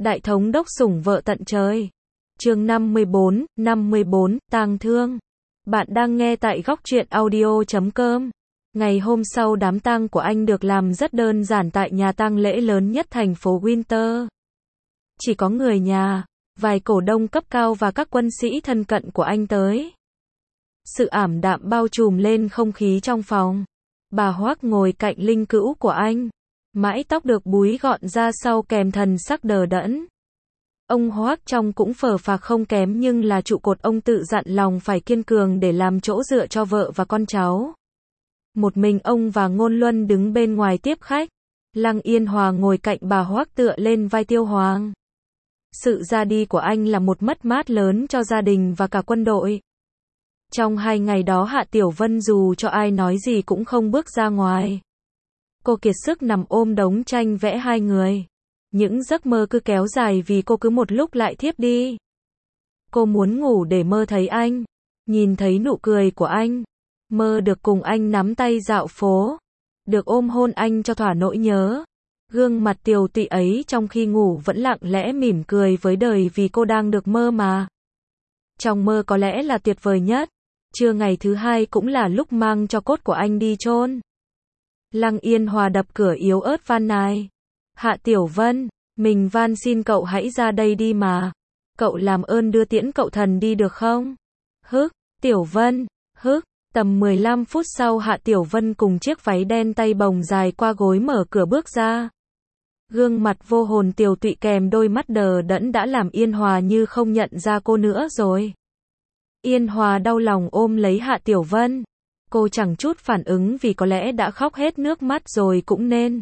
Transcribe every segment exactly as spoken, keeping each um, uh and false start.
Đại thống đốc sủng vợ tận trời. Chương năm mươi bốn, năm mươi bốn, tang thương. Bạn đang nghe tại góc truyện audio chấm com. Ngày hôm sau đám tang của anh được làm rất đơn giản tại nhà tang lễ lớn nhất thành phố Winter. Chỉ có người nhà, vài cổ đông cấp cao và các quân sĩ thân cận của anh tới. Sự ảm đạm bao trùm lên không khí trong phòng. Bà Hoác ngồi cạnh linh cữu của anh. Mái tóc được búi gọn ra sau kèm thần sắc đờ đẫn. Ông Hoác trông cũng phờ phạc không kém nhưng là trụ cột, ông tự dặn lòng phải kiên cường để làm chỗ dựa cho vợ và con cháu. Một mình ông và Ngôn Luân đứng bên ngoài tiếp khách. Lăng Yên Hòa ngồi cạnh bà Hoác tựa lên vai Tiêu Hoàng. Sự ra đi của anh là một mất mát lớn cho gia đình và cả quân đội. Trong hai ngày đó Hạ Tiểu Vân dù cho ai nói gì cũng không bước ra ngoài. Cô kiệt sức nằm ôm đống tranh vẽ hai người. Những giấc mơ cứ kéo dài vì cô cứ một lúc lại thiếp đi. Cô muốn ngủ để mơ thấy anh, nhìn thấy nụ cười của anh, mơ được cùng anh nắm tay dạo phố, được ôm hôn anh cho thỏa nỗi nhớ. Gương mặt tiều tụy ấy trong khi ngủ vẫn lặng lẽ mỉm cười với đời vì cô đang được mơ mà. Trong mơ có lẽ là tuyệt vời nhất. Trưa ngày thứ hai cũng là lúc mang cho cốt của anh đi chôn. Lăng Yên Hòa đập cửa yếu ớt van nài. Hạ Tiểu Vân, mình van xin cậu hãy ra đây đi mà. Cậu làm ơn đưa tiễn cậu thần đi được không? Hức, Tiểu Vân, hức. Tầm mười lăm phút sau Hạ Tiểu Vân cùng chiếc váy đen tay bồng dài qua gối mở cửa bước ra. Gương mặt vô hồn tiều tụy kèm đôi mắt đờ đẫn đã làm Yên Hòa như không nhận ra cô nữa rồi. Yên Hòa đau lòng ôm lấy Hạ Tiểu Vân. Cô chẳng chút phản ứng vì có lẽ đã khóc hết nước mắt rồi cũng nên.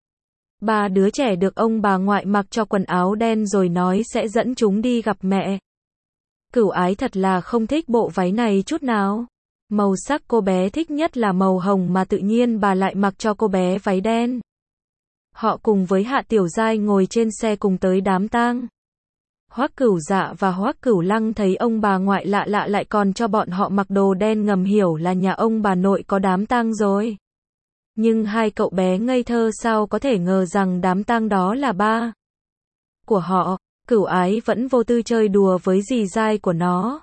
Ba đứa trẻ được ông bà ngoại mặc cho quần áo đen rồi nói sẽ dẫn chúng đi gặp mẹ. Cửu Ái thật là không thích bộ váy này chút nào. Màu sắc cô bé thích nhất là màu hồng mà tự nhiên bà lại mặc cho cô bé váy đen. Họ cùng với Hạ Tiểu Giai ngồi trên xe cùng tới đám tang. Hoắc Cửu Dạ và Hoắc Cửu Lăng thấy ông bà ngoại lạ lạ lại còn cho bọn họ mặc đồ đen ngầm hiểu là nhà ông bà nội có đám tang rồi. Nhưng hai cậu bé ngây thơ sao có thể ngờ rằng đám tang đó là ba của họ. Cửu Ái vẫn vô tư chơi đùa với dì dai của nó.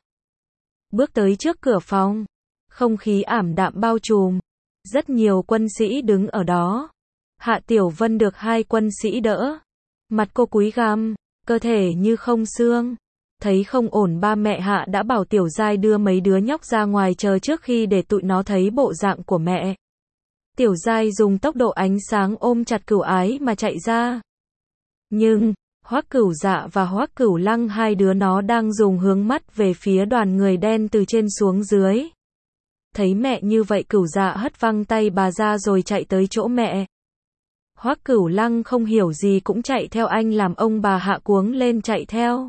Bước tới trước cửa phòng, không khí ảm đạm bao trùm. Rất nhiều quân sĩ đứng ở đó. Hạ Tiểu Vân được hai quân sĩ đỡ. Mặt cô cúi gằm, cơ thể như không xương. Thấy không ổn ba mẹ Hạ đã bảo Tiểu Giai đưa mấy đứa nhóc ra ngoài chờ trước khi để tụi nó thấy bộ dạng của mẹ. Tiểu Giai dùng tốc độ ánh sáng ôm chặt Cửu Ái mà chạy ra. Nhưng, Hoắc Cửu Dạ và Hoắc Cửu Lăng hai đứa nó đang dùng hướng mắt về phía đoàn người đen từ trên xuống dưới. Thấy mẹ như vậy Cửu Dạ hất văng tay bà ra rồi chạy tới chỗ mẹ. Hoắc Cửu Lăng không hiểu gì cũng chạy theo anh làm ông bà Hạ cuống lên chạy theo.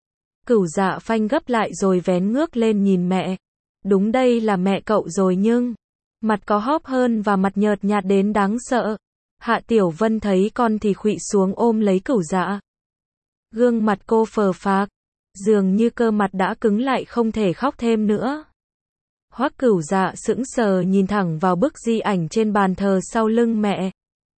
Cửu Dạ phanh gấp lại rồi vén ngước lên nhìn mẹ. Đúng đây là mẹ cậu rồi nhưng mặt có hóp hơn và mặt nhợt nhạt đến đáng sợ. Hạ Tiểu Vân thấy con thì khuỵu xuống ôm lấy Cửu Dạ. Gương mặt cô phờ phạc, dường như cơ mặt đã cứng lại không thể khóc thêm nữa. Hoắc Cửu Dạ sững sờ nhìn thẳng vào bức di ảnh trên bàn thờ sau lưng mẹ.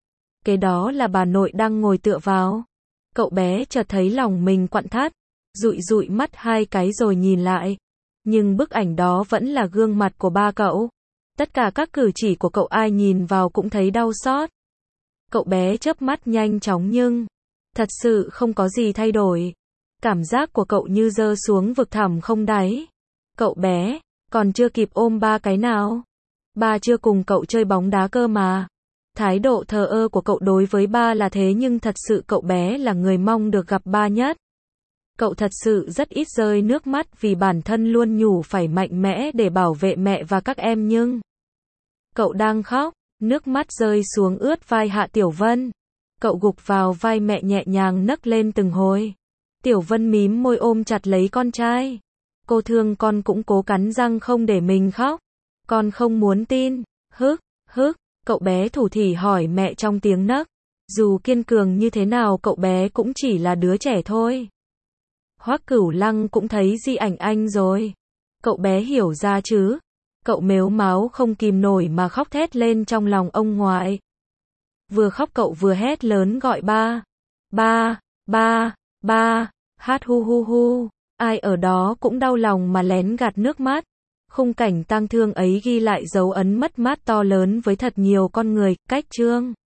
Cái đó là bà nội đang ngồi tựa vào. Cậu bé chợt thấy lòng mình quặn thắt, dụi dụi mắt hai cái rồi nhìn lại. Nhưng bức ảnh đó vẫn là gương mặt của ba cậu. Tất cả các cử chỉ của cậu ai nhìn vào cũng thấy đau xót. Cậu bé chớp mắt nhanh chóng nhưng thật sự không có gì thay đổi. Cảm giác của cậu như rơi xuống vực thẳm không đáy. Cậu bé còn chưa kịp ôm ba cái nào. Ba chưa cùng cậu chơi bóng đá cơ mà. Thái độ thờ ơ của cậu đối với ba là thế nhưng thật sự cậu bé là người mong được gặp ba nhất. Cậu thật sự rất ít rơi nước mắt vì bản thân luôn nhủ phải mạnh mẽ để bảo vệ mẹ và các em nhưng cậu đang khóc, nước mắt rơi xuống ướt vai Hạ Tiểu Vân. Cậu gục vào vai mẹ nhẹ nhàng nấc lên từng hồi. Tiểu Vân mím môi ôm chặt lấy con trai. Cô thương con cũng cố cắn răng không để mình khóc. Con không muốn tin. Hức, hức. Cậu bé thủ thỉ hỏi mẹ trong tiếng nấc. Dù kiên cường như thế nào cậu bé cũng chỉ là đứa trẻ thôi. Hoắc Cửu Lăng cũng thấy di ảnh anh rồi. Cậu bé hiểu ra chứ. Cậu mếu máo không kìm nổi mà khóc thét lên trong lòng ông ngoại. Vừa khóc cậu vừa hét lớn gọi ba. Ba, ba. ba. Hát hu hu hu. Ai ở đó cũng đau lòng mà lén gạt nước mắt. Khung cảnh tang thương ấy ghi lại dấu ấn mất mát to lớn với thật nhiều con người. Cách chương